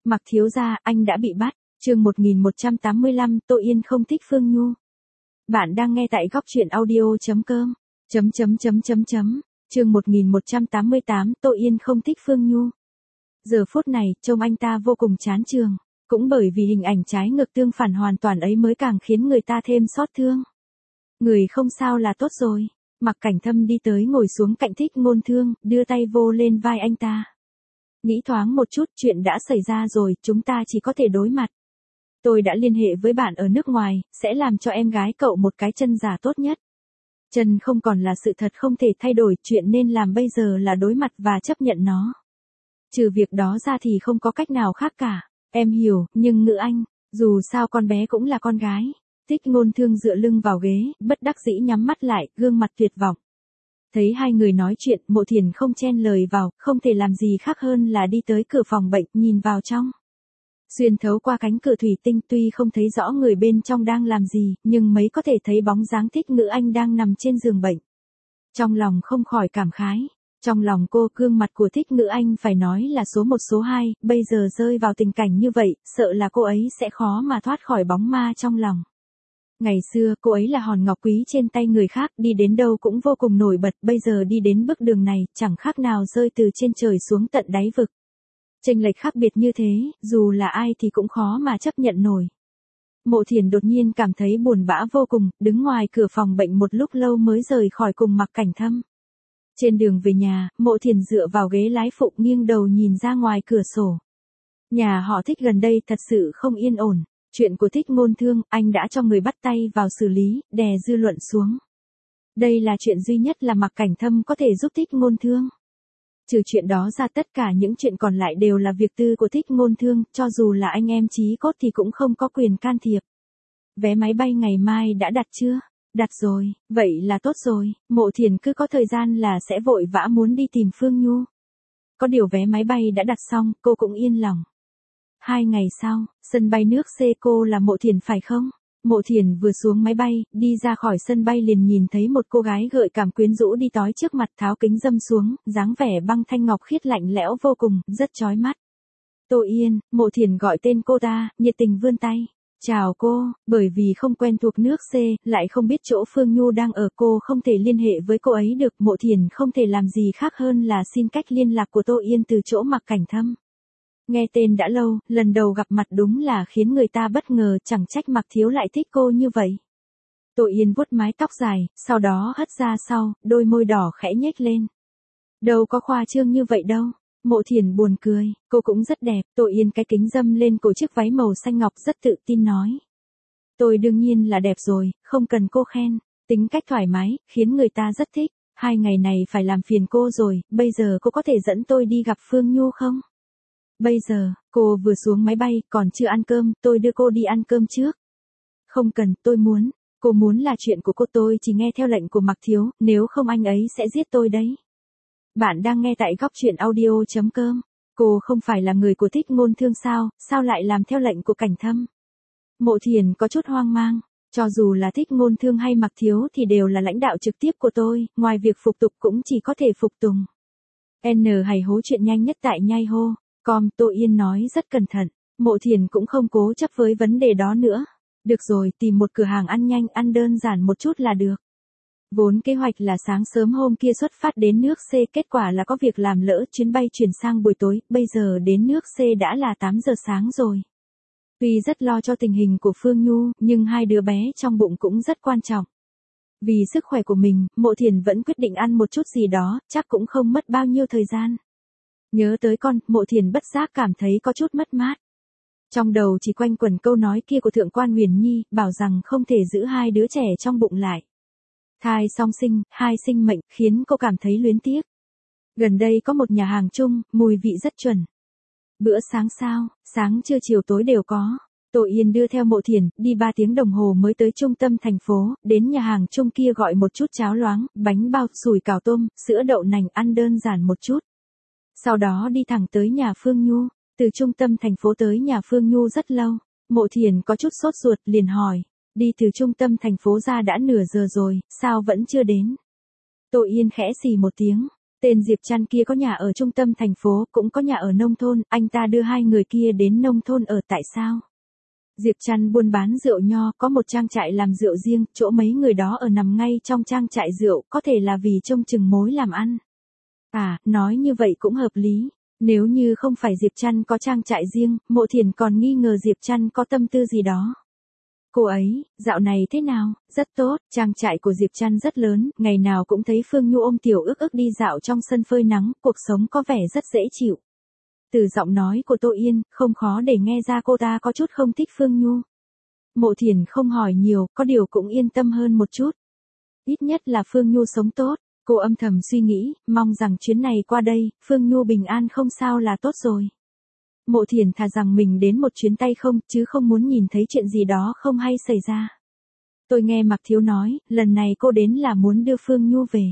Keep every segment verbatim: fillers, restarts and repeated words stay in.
Mặc thiếu gia, anh đã bị bắt. Chương một nghìn một trăm tám mươi lăm, Tô Yên không thích Phương Nhu. Bạn đang nghe tại góc truyện audio chấm com. Chấm chấm chấm chấm chấm. Chương một nghìn một trăm tám mươi tám, Tô Yên không thích Phương Nhu. Giờ phút này, trông anh ta vô cùng chán chường. Cũng bởi vì hình ảnh trái ngược tương phản hoàn toàn ấy mới càng khiến người ta thêm xót thương. Người không sao là tốt rồi. Mặc Cảnh Thâm đi tới ngồi xuống cạnh Thích Ngôn Thương, đưa tay vô lên vai anh ta. Nghĩ thoáng một chút, chuyện đã xảy ra rồi, chúng ta chỉ có thể đối mặt. Tôi đã liên hệ với bạn ở nước ngoài, sẽ làm cho em gái cậu một cái chân giả tốt nhất. Chân không còn là sự thật không thể thay đổi, chuyện nên làm bây giờ là đối mặt và chấp nhận nó. Trừ việc đó ra thì không có cách nào khác cả. Em hiểu, nhưng Ngữ Anh, dù sao con bé cũng là con gái. Thích Ngôn Thương dựa lưng vào ghế, bất đắc dĩ nhắm mắt lại, gương mặt tuyệt vọng. Thấy hai người nói chuyện, Mộ Thiền không chen lời vào, không thể làm gì khác hơn là đi tới cửa phòng bệnh, nhìn vào trong. Xuyên thấu qua cánh cửa thủy tinh, tuy không thấy rõ người bên trong đang làm gì, nhưng mấy có thể thấy bóng dáng Thích Ngữ Anh đang nằm trên giường bệnh. Trong lòng không khỏi cảm khái. Trong lòng cô, gương mặt của Thích Ngữ Anh phải nói là số một số hai, bây giờ rơi vào tình cảnh như vậy, sợ là cô ấy sẽ khó mà thoát khỏi bóng ma trong lòng. Ngày xưa, cô ấy là hòn ngọc quý trên tay người khác, đi đến đâu cũng vô cùng nổi bật, bây giờ đi đến bước đường này, chẳng khác nào rơi từ trên trời xuống tận đáy vực. Chênh lệch khác biệt như thế, dù là ai thì cũng khó mà chấp nhận nổi. Mộ Thiền đột nhiên cảm thấy buồn bã vô cùng, đứng ngoài cửa phòng bệnh một lúc lâu mới rời khỏi cùng Mặc Cảnh Thâm. Trên đường về nhà, Mộ Thiền dựa vào ghế lái phụ nghiêng đầu nhìn ra ngoài cửa sổ. Nhà họ Thích gần đây thật sự không yên ổn. Chuyện của Thích Ngôn Thương, anh đã cho người bắt tay vào xử lý, đè dư luận xuống. Đây là chuyện duy nhất là Mặc Cảnh Thâm có thể giúp Thích Ngôn Thương. Trừ chuyện đó ra, tất cả những chuyện còn lại đều là việc tư của Thích Ngôn Thương, cho dù là anh em chí cốt thì cũng không có quyền can thiệp. Vé máy bay ngày mai đã đặt chưa? Đặt rồi, vậy là tốt rồi. Mộ Thiền cứ có thời gian là sẽ vội vã muốn đi tìm Phương Nhu. Có điều vé máy bay đã đặt xong, cô cũng yên lòng. Hai ngày sau, sân bay nước C, cô là Mộ Thiền phải không? Mộ Thiền vừa xuống máy bay, đi ra khỏi sân bay liền nhìn thấy một cô gái gợi cảm quyến rũ đi tới trước mặt, tháo kính râm xuống, dáng vẻ băng thanh ngọc khiết lạnh lẽo vô cùng, rất chói mắt. Tô Yên, Mộ Thiền gọi tên cô ta, nhiệt tình vươn tay. Chào cô, bởi vì không quen thuộc nước C, lại không biết chỗ Phương Nhu đang ở, cô không thể liên hệ với cô ấy được. Mộ Thiền không thể làm gì khác hơn là xin cách liên lạc của Tô Yên từ chỗ Mặc Cảnh Thâm. Nghe tên đã lâu, lần đầu gặp mặt đúng là khiến người ta bất ngờ, chẳng trách Mặc thiếu lại thích cô như vậy. Tô Yên vuốt mái tóc dài, sau đó hất ra sau, đôi môi đỏ khẽ nhếch lên. Đâu có khoa trương như vậy đâu. Mộ Thiền buồn cười, cô cũng rất đẹp. Tô Yên cái kính râm lên cổ chiếc váy màu xanh ngọc rất tự tin nói. Tôi đương nhiên là đẹp rồi, không cần cô khen. Tính cách thoải mái, khiến người ta rất thích. Hai ngày này phải làm phiền cô rồi, bây giờ cô có thể dẫn tôi đi gặp Phương Nhu không? Bây giờ, cô vừa xuống máy bay, còn chưa ăn cơm, tôi đưa cô đi ăn cơm trước. Không cần, tôi muốn. Cô muốn là chuyện của cô, tôi chỉ nghe theo lệnh của Mặc thiếu, nếu không anh ấy sẽ giết tôi đấy. Bạn đang nghe tại góc truyện audio chấm com. Cô không phải là người của Thích Ngôn Thương sao, sao lại làm theo lệnh của Cảnh Thâm? Mộ Thiền có chút hoang mang. Cho dù là Thích Ngôn Thương hay Mặc thiếu thì đều là lãnh đạo trực tiếp của tôi, ngoài việc phục tục cũng chỉ có thể phục tùng. N hày hố chuyện nhanh nhất tại nhai hô. Com, Tô Yên nói rất cẩn thận. Mộ Thiền cũng không cố chấp với vấn đề đó nữa. Được rồi, tìm một cửa hàng ăn nhanh, ăn đơn giản một chút là được. Vốn kế hoạch là sáng sớm hôm kia xuất phát đến nước C, kết quả là có việc làm lỡ, chuyến bay chuyển sang buổi tối, bây giờ đến nước C đã là tám giờ sáng rồi. Tuy rất lo cho tình hình của Phương Nhu, nhưng hai đứa bé trong bụng cũng rất quan trọng. Vì sức khỏe của mình, Mộ Thiền vẫn quyết định ăn một chút gì đó, chắc cũng không mất bao nhiêu thời gian. Nhớ tới con, Mộ Thiền bất giác cảm thấy có chút mất mát. Trong đầu chỉ quanh quẩn câu nói kia của Thượng quan Huyền Nhi, bảo rằng không thể giữ hai đứa trẻ trong bụng lại. Thai song sinh, hai sinh mệnh, khiến cô cảm thấy luyến tiếc. Gần đây có một nhà hàng chung, mùi vị rất chuẩn. Bữa sáng sao, sáng trưa chiều tối đều có. Tô Yên đưa theo Mộ Thiền, đi ba tiếng đồng hồ mới tới trung tâm thành phố, đến nhà hàng chung kia gọi một chút cháo loáng, bánh bao, sủi cảo tôm, sữa đậu nành, ăn đơn giản một chút. Sau đó đi thẳng tới nhà Phương Nhu. Từ trung tâm thành phố tới nhà Phương Nhu rất lâu. Mộ Thiền có chút sốt ruột, liền hỏi. Đi từ trung tâm thành phố ra đã nửa giờ rồi, sao vẫn chưa đến? Tô Yên khẽ xì một tiếng. Tên Diệp Trăn kia có nhà ở trung tâm thành phố, cũng có nhà ở nông thôn, anh ta đưa hai người kia đến nông thôn ở tại sao? Diệp Trăn buôn bán rượu nho, có một trang trại làm rượu riêng, chỗ mấy người đó ở nằm ngay trong trang trại rượu, có thể là vì trông chừng mối làm ăn. À, nói như vậy cũng hợp lý. Nếu như không phải Diệp Trăn có trang trại riêng, Mộ Thiển còn nghi ngờ Diệp Trăn có tâm tư gì đó. Cô ấy, dạo này thế nào? Rất tốt, trang trại của Diệp Trăn rất lớn, ngày nào cũng thấy Phương Nhu ôm Tiểu Ức Ức đi dạo trong sân phơi nắng, cuộc sống có vẻ rất dễ chịu. Từ giọng nói của Tô Yên, không khó để nghe ra cô ta có chút không thích Phương Nhu. Mộ Thiển không hỏi nhiều, có điều cũng yên tâm hơn một chút. Ít nhất là Phương Nhu sống tốt, cô âm thầm suy nghĩ, mong rằng chuyến này qua đây, Phương Nhu bình an không sao là tốt rồi. Mộ Thiển thà rằng mình đến một chuyến tay không, chứ không muốn nhìn thấy chuyện gì đó không hay xảy ra. Tôi nghe Mạc Thiếu nói, lần này cô đến là muốn đưa Phương Nhu về.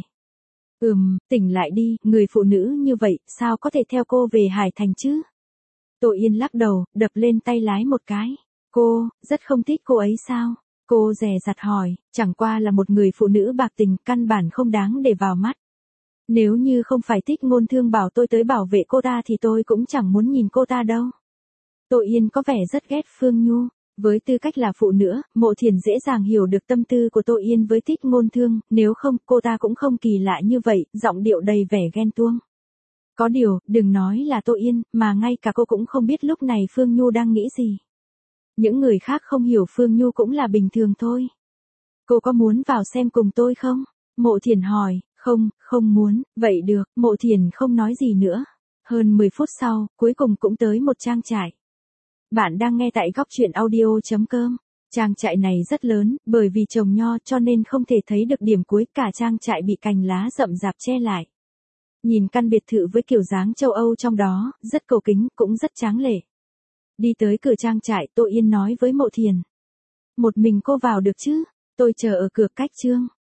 Ừm, tỉnh lại đi, người phụ nữ như vậy, sao có thể theo cô về Hải Thành chứ? Tô Yên lắc đầu, đập lên tay lái một cái. Cô, rất không thích cô ấy sao? Cô dè dặt hỏi, chẳng qua là một người phụ nữ bạc tình, căn bản không đáng để vào mắt. Nếu như không phải Thích Ngôn Thương bảo tôi tới bảo vệ cô ta thì tôi cũng chẳng muốn nhìn cô ta đâu. Tô Yên có vẻ rất ghét Phương Nhu. Với tư cách là phụ nữ, Mộ Thiển dễ dàng hiểu được tâm tư của Tô Yên với Thích Ngôn Thương, nếu không, cô ta cũng không kỳ lạ như vậy, giọng điệu đầy vẻ ghen tuông. Có điều, đừng nói là Tô Yên, mà ngay cả cô cũng không biết lúc này Phương Nhu đang nghĩ gì. Những người khác không hiểu Phương Nhu cũng là bình thường thôi. Cô có muốn vào xem cùng tôi không? Mộ Thiển hỏi, không, không muốn, vậy được, Mộ Thiển không nói gì nữa. Hơn mười phút sau, cuối cùng cũng tới một trang trại. Bạn đang nghe tại góc truyện audio chấm com. Trang trại này rất lớn, bởi vì trồng nho cho nên không thể thấy được điểm cuối, cả trang trại bị cành lá rậm rạp che lại. Nhìn căn biệt thự với kiểu dáng châu Âu trong đó, rất cầu kính, cũng rất tráng lệ. Đi tới cửa trang trại, Tô Yên nói với Mộ Thiển. Một mình cô vào được chứ? Tôi chờ ở cửa cách trương.